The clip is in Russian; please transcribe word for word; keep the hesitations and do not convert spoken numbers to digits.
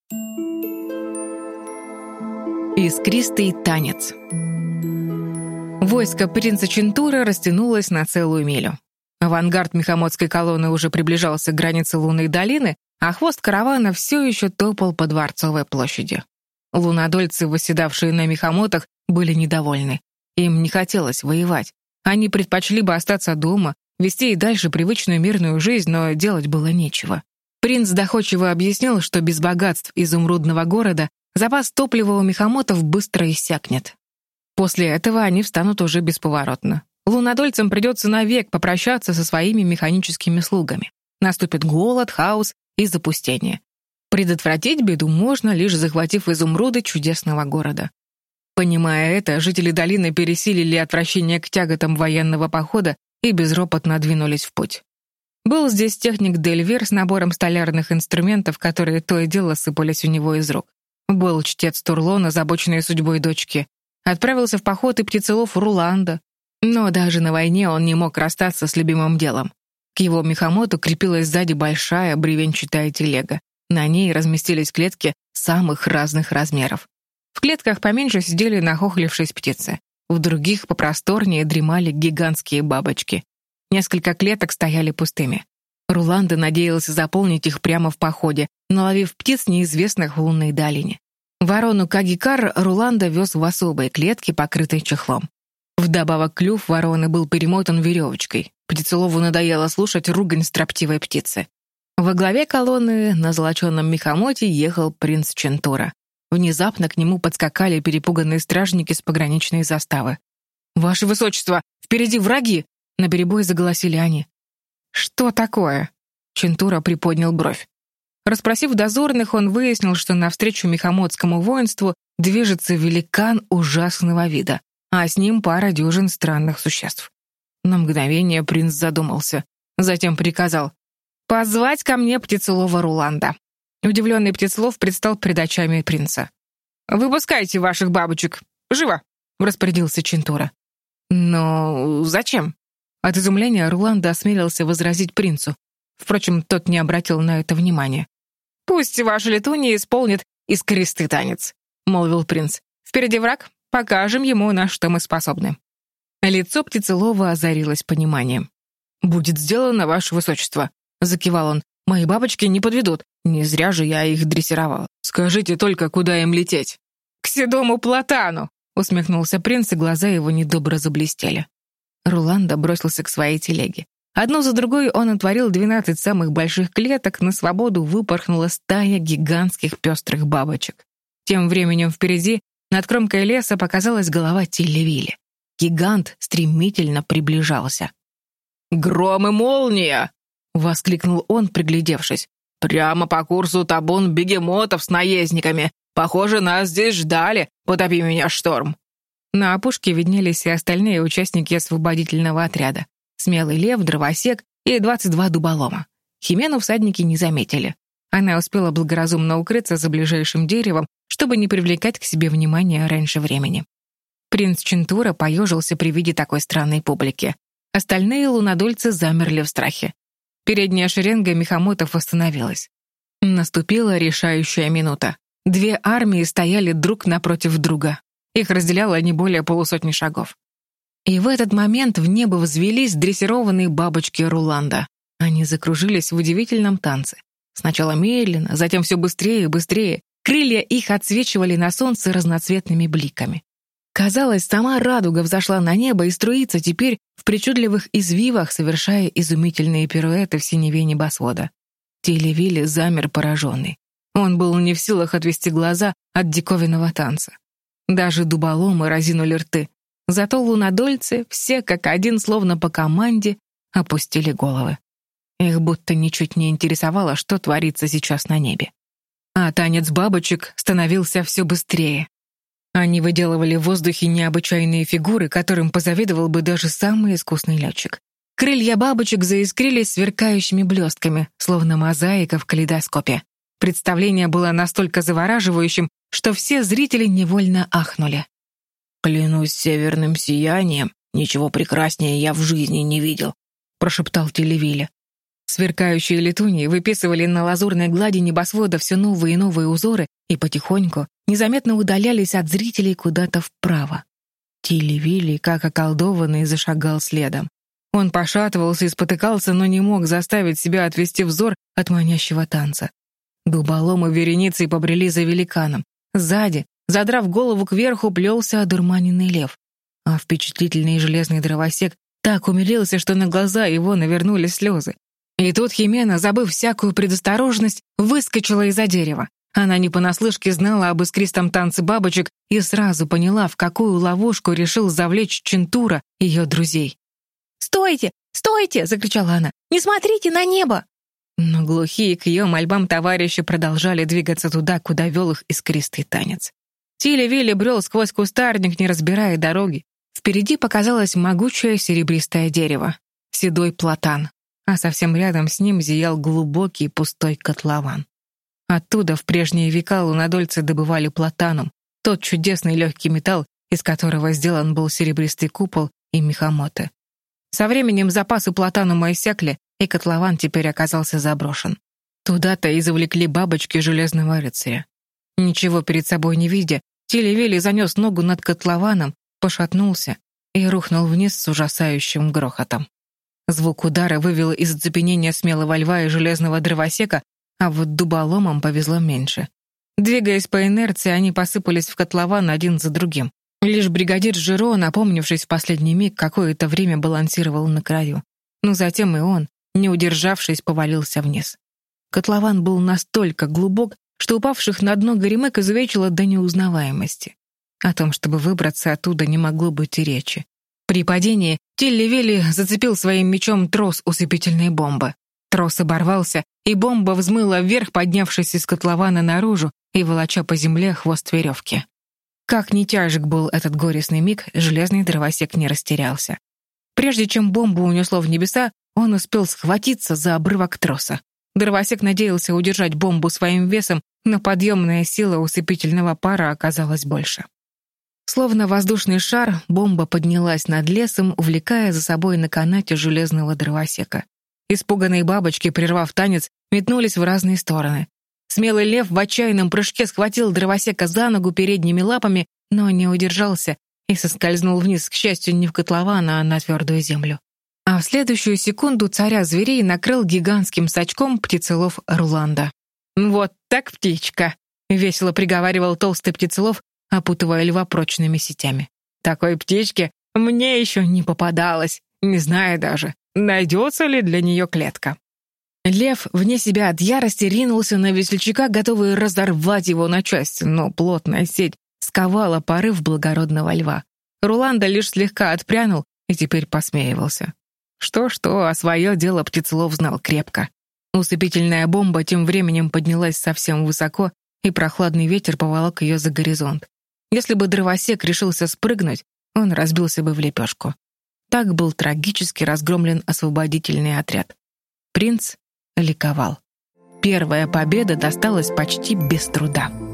Искристый танец. Войско принца Чентура растянулось на целую милю. Авангард мехамотской колонны уже приближался к границе лунной долины, а хвост каравана все еще топал по Дворцовой площади. Лунодольцы, восседавшие на мехамотах, были недовольны. Им не хотелось воевать. Они предпочли бы остаться дома, вести и дальше привычную мирную жизнь, но делать было нечего. Принц доходчиво объяснил, что без богатств изумрудного города запас топлива у мехамотов быстро иссякнет. После этого они встанут уже бесповоротно. Лунодольцам придется навек попрощаться со своими механическими слугами. Наступит голод, хаос и запустение. Предотвратить беду можно, лишь захватив изумруды чудесного города. Понимая это, жители долины пересилили отвращение к тяготам военного похода и безропотно двинулись в путь. Был здесь техник Дельвер с набором столярных инструментов, которые то и дело сыпались у него из рук. Был чтец Турлон, озабоченный судьбой дочки. Отправился в поход и птицелов Руланда. Но даже на войне он не мог расстаться с любимым делом. К его мехамоту крепилась сзади большая бревенчатая телега. На ней разместились клетки самых разных размеров. В клетках поменьше сидели нахохлившись птицы. В других попросторнее дремали гигантские бабочки. Несколько клеток стояли пустыми. Руланда надеялся заполнить их прямо в походе, наловив птиц, неизвестных в лунной долине. Ворону Кагикар Руланда вез в особой клетке, покрытой чехлом. Вдобавок клюв вороны был перемотан веревочкой. Птицелову надоело слушать ругань строптивой птицы. Во главе колонны на золоченом мехамоте ехал принц Чентура. Внезапно к нему подскакали перепуганные стражники с пограничной заставы. «Ваше высочество, впереди враги!» — наперебой заголосили они. «Что такое?» — Чентура приподнял бровь. Расспросив дозорных, он выяснил, что навстречу мехамотскому воинству движется великан ужасного вида, а с ним пара дюжин странных существ. На мгновение принц задумался, затем приказал: «Позвать ко мне птицелова Руланда». Удивленный птицелов предстал пред очами принца. «Выпускайте ваших бабочек! Живо!» — распорядился Чентура. «Но зачем?» От изумления Руланда осмелился возразить принцу. Впрочем, тот не обратил на это внимания. «Пусть ваша летунья исполнит искристый танец», — молвил принц. «Впереди враг, покажем ему, на что мы способны». Лицо птицелова озарилось пониманием. «Будет сделано, ваше высочество», — закивал он. «Мои бабочки не подведут, не зря же я их дрессировал. Скажите только, куда им лететь?» «К седому платану», — усмехнулся принц, и глаза его недобро заблестели. Руланда бросился к своей телеге. Одну за другой он отворил двенадцать самых больших клеток, на свободу выпорхнула стая гигантских пестрых бабочек. Тем временем впереди, над кромкой леса, показалась голова Тилли-Вилли. Гигант стремительно приближался. «Гром и молния!» — воскликнул он, приглядевшись. «Прямо по курсу табун бегемотов с наездниками. Похоже, нас здесь ждали, потопи меня, шторм!» На опушке виднелись и остальные участники освободительного отряда. Смелый лев, дровосек и двадцать два дуболома. Химену всадники не заметили. Она успела благоразумно укрыться за ближайшим деревом, чтобы не привлекать к себе внимания раньше времени. Принц Чентура поежился при виде такой странной публики. Остальные лунодольцы замерли в страхе. Передняя шеренга мехамотов остановилась. Наступила решающая минута. Две армии стояли друг напротив друга. Их разделяло не более полусотни шагов. И в этот момент в небо взвелись дрессированные бабочки Руланда. Они закружились в удивительном танце. Сначала медленно, затем все быстрее и быстрее. Крылья их отсвечивали на солнце разноцветными бликами. Казалось, сама радуга взошла на небо и струится теперь в причудливых извивах, совершая изумительные пируэты в синеве небосвода. Тилли-Вилли замер пораженный. Он был не в силах отвести глаза от диковинного танца. Даже дуболомы разинули рты. Зато лунодольцы, все как один, словно по команде, опустили головы. Их будто ничуть не интересовало, что творится сейчас на небе. А танец бабочек становился все быстрее. Они выделывали в воздухе необычайные фигуры, которым позавидовал бы даже самый искусный летчик. Крылья бабочек заискрились сверкающими блестками, словно мозаика в калейдоскопе. Представление было настолько завораживающим, что все зрители невольно ахнули. «Клянусь северным сиянием, ничего прекраснее я в жизни не видел», — прошептал Тилли-Вилли. Сверкающие летуньи выписывали на лазурной глади небосвода все новые и новые узоры и потихоньку, незаметно удалялись от зрителей куда-то вправо. Тилли-Вилли, как околдованный, зашагал следом. Он пошатывался и спотыкался, но не мог заставить себя отвести взор от манящего танца. Дуболомы вереницей побрели за великаном. Сзади, задрав голову кверху, плелся одурманенный лев. А впечатлительный железный дровосек так умилился, что на глаза его навернулись слезы. И тут Химена, забыв всякую предосторожность, выскочила из-за дерева. Она не понаслышке знала об искристом танце бабочек и сразу поняла, в какую ловушку решил завлечь Чинтура и ее друзей. «Стойте! Стойте!» — закричала она. «Не смотрите на небо!» Но глухие к ее мольбам товарищи продолжали двигаться туда, куда вел их искристый танец. Тилли-Вилли брел сквозь кустарник, не разбирая дороги. Впереди показалось могучее серебристое дерево, седой платан, а совсем рядом с ним зиял глубокий пустой котлован. Оттуда в прежние века лунодольцы добывали платанум, тот чудесный легкий металл, из которого сделан был серебристый купол и мехомоты. Со временем запасы платанума иссякли, и котлован теперь оказался заброшен. Туда-то и завлекли бабочки железного рыцаря. Ничего перед собой не видя, Тилли-Вилли занес ногу над котлованом, пошатнулся и рухнул вниз с ужасающим грохотом. Звук удара вывел из оцепенения смелого льва и железного дровосека, а вот дуболомам повезло меньше. Двигаясь по инерции, они посыпались в котлован один за другим. Лишь бригадир Жиро, напомнившись в последний миг, какое-то время балансировал на краю. Но затем и он, не удержавшись, повалился вниз. Котлован был настолько глубок, что упавших на дно горемык изувечило до неузнаваемости. О том, чтобы выбраться оттуда, не могло быть и речи. При падении Тилли-Вилли зацепил своим мечом трос усыпительной бомбы. Трос оборвался, и бомба взмыла вверх, поднявшись из котлована наружу и волоча по земле хвост веревки. Как ни тяжек был этот горестный миг, железный дровосек не растерялся. Прежде чем бомбу унесло в небеса, он успел схватиться за обрывок троса. Дровосек надеялся удержать бомбу своим весом, но подъемная сила усыпительного пара оказалась больше. Словно воздушный шар, бомба поднялась над лесом, увлекая за собой на канате железного дровосека. Испуганные бабочки, прервав танец, метнулись в разные стороны. Смелый лев в отчаянном прыжке схватил дровосека за ногу передними лапами, но не удержался и соскользнул вниз, к счастью, не в котлован, а на твердую землю. А в следующую секунду царя зверей накрыл гигантским сачком птицелов Руланда. «Вот так птичка!» — весело приговаривал толстый птицелов, опутывая льва прочными сетями. «Такой птички мне еще не попадалось, не знаю даже, найдется ли для нее клетка». Лев, вне себя от ярости, ринулся на весельчака, готовый разорвать его на части, но плотная сеть сковала порыв благородного льва. Руланда лишь слегка отпрянул и теперь посмеивался. Что-что, а свое дело птицелов знал крепко. Усыпительная бомба тем временем поднялась совсем высоко, и прохладный ветер поволок ее за горизонт. Если бы дровосек решился спрыгнуть, он разбился бы в лепешку. Так был трагически разгромлен освободительный отряд. Принц ликовал. Первая победа досталась почти без труда.